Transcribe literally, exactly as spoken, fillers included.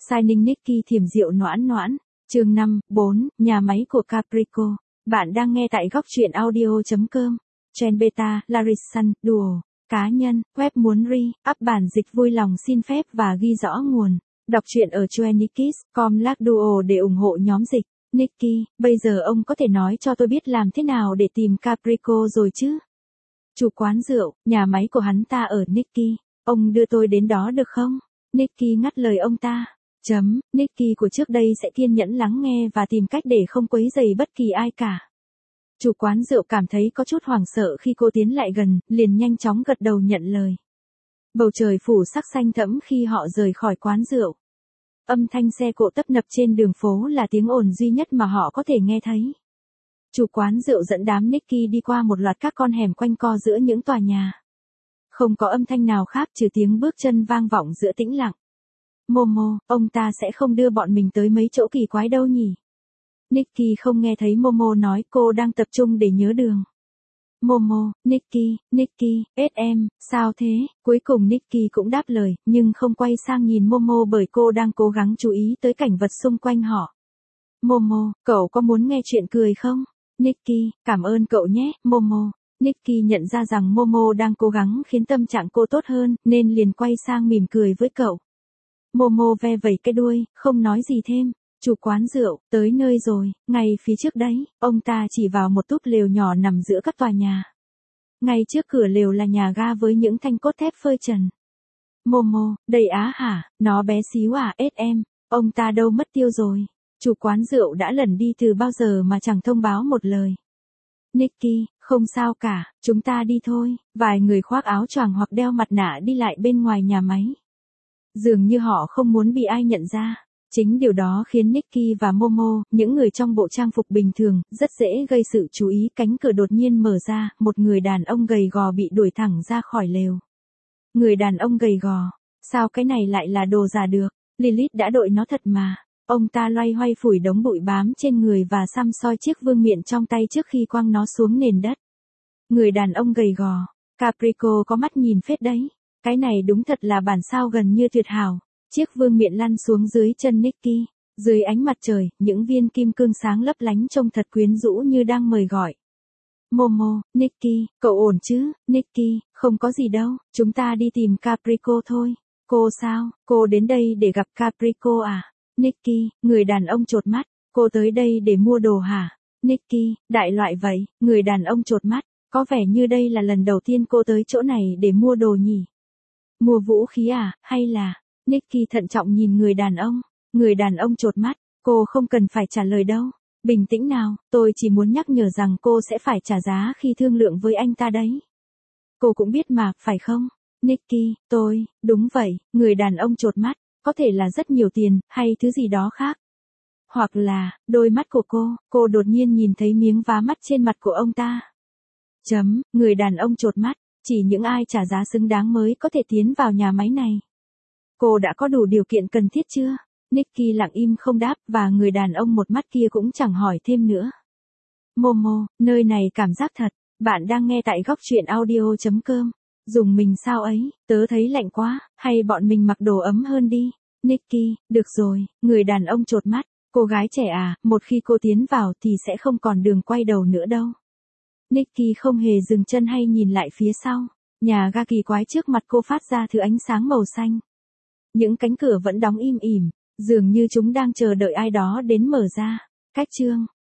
Signing Nicky thiểm rượu noãn noãn. Chương năm, bốn, nhà máy của Caprico. Bạn đang nghe tại góc truyện audio chấm com. Trend beta, Larisan, Duo. Cá nhân, web muốn re-up bản dịch vui lòng xin phép và ghi rõ nguồn. Đọc truyện ở twenty kids chấm com slash duo để ủng hộ nhóm dịch. Nicky, bây giờ ông có thể nói cho tôi biết làm thế nào để tìm Caprico rồi chứ? Chủ quán rượu, nhà máy của hắn ta ở Nicky. Ông đưa tôi đến đó được không? Nicky ngắt lời ông ta. Chấm, Nicky của trước đây sẽ kiên nhẫn lắng nghe và tìm cách để không quấy rầy bất kỳ ai cả. Chủ quán rượu cảm thấy có chút hoảng sợ khi cô tiến lại gần, liền nhanh chóng gật đầu nhận lời. Bầu trời phủ sắc xanh thẫm khi họ rời khỏi quán rượu. Âm thanh xe cộ tấp nập trên đường phố là tiếng ồn duy nhất mà họ có thể nghe thấy. Chủ quán rượu dẫn đám Nicky đi qua một loạt các con hẻm quanh co giữa những tòa nhà. Không có âm thanh nào khác trừ tiếng bước chân vang vọng giữa tĩnh lặng. Momo, ông ta sẽ không đưa bọn mình tới mấy chỗ kỳ quái đâu nhỉ? Nicky không nghe thấy Momo nói, cô đang tập trung để nhớ đường. Momo, Nicky, Nicky, ét em, sao thế? Cuối cùng Nicky cũng đáp lời, nhưng không quay sang nhìn Momo bởi cô đang cố gắng chú ý tới cảnh vật xung quanh họ. Momo, cậu có muốn nghe chuyện cười không? Nicky, cảm ơn cậu nhé, Momo. Nicky nhận ra rằng Momo đang cố gắng khiến tâm trạng cô tốt hơn, nên liền quay sang mỉm cười với cậu. Momo ve vẩy cái đuôi, không nói gì thêm. Chủ quán rượu, tới nơi rồi, ngay phía trước đấy, ông ta chỉ vào một túp lều nhỏ nằm giữa các tòa nhà. Ngay trước cửa lều là nhà ga với những thanh cốt thép phơi trần. Momo, đây á hả, nó bé xíu à, ét em, ông ta đâu mất tiêu rồi. Chủ quán rượu đã lẩn đi từ bao giờ mà chẳng thông báo một lời. Nicky, không sao cả, chúng ta đi thôi. Vài người khoác áo choàng hoặc đeo mặt nạ đi lại bên ngoài nhà máy. Dường như họ không muốn bị ai nhận ra. Chính điều đó khiến Nicky và Momo, những người trong bộ trang phục bình thường, rất dễ gây sự chú ý. Cánh cửa đột nhiên mở ra, một người đàn ông gầy gò bị đuổi thẳng ra khỏi lều. Người đàn ông gầy gò, sao cái này lại là đồ giả được? Lilith đã đội nó thật mà. Ông ta loay hoay phủi đống bụi bám trên người và xăm soi chiếc vương miện trong tay trước khi quăng nó xuống nền đất. Người đàn ông gầy gò, Caprico có mắt nhìn phết đấy. Cái này đúng thật là bản sao gần như tuyệt hảo. Chiếc vương miện lăn xuống dưới chân Nicky. Dưới ánh mặt trời, những viên kim cương sáng lấp lánh trông thật quyến rũ như đang mời gọi. Momo, Nicky, cậu ổn chứ? Nicky, không có gì đâu, chúng ta đi tìm Caprico thôi. Cô sao? Cô đến đây để gặp Caprico à? Nicky, người đàn ông chột mắt. Cô tới đây để mua đồ hả? Nicky, đại loại vậy. Người đàn ông chột mắt. Có vẻ như đây là lần đầu tiên cô tới chỗ này để mua đồ nhỉ? Mua vũ khí à, hay là... Nicky thận trọng nhìn người đàn ông. Người đàn ông chột mắt. Cô không cần phải trả lời đâu. Bình tĩnh nào, tôi chỉ muốn nhắc nhở rằng cô sẽ phải trả giá khi thương lượng với anh ta đấy. Cô cũng biết mà, phải không? Nicky, tôi, đúng vậy, người đàn ông chột mắt. Có thể là rất nhiều tiền, hay thứ gì đó khác. Hoặc là, đôi mắt của cô, cô đột nhiên nhìn thấy miếng vá mắt trên mặt của ông ta. Chấm, người đàn ông chột mắt, chỉ những ai trả giá xứng đáng mới có thể tiến vào nhà máy này. Cô đã có đủ điều kiện cần thiết chưa? Nicky lặng im không đáp và người đàn ông một mắt kia cũng chẳng hỏi thêm nữa. Momo, nơi này cảm giác thật, bạn đang nghe tại góc truyện audio chấm com. Dùng mình sao ấy, tớ thấy lạnh quá, hay bọn mình mặc đồ ấm hơn đi. Nicky, được rồi, người đàn ông chột mắt, cô gái trẻ à, một khi cô tiến vào thì sẽ không còn đường quay đầu nữa đâu. Nicky không hề dừng chân hay nhìn lại phía sau, nhà ga kỳ quái trước mặt cô phát ra thứ ánh sáng màu xanh. Những cánh cửa vẫn đóng im ỉm, dường như chúng đang chờ đợi ai đó đến mở ra. Cách chương,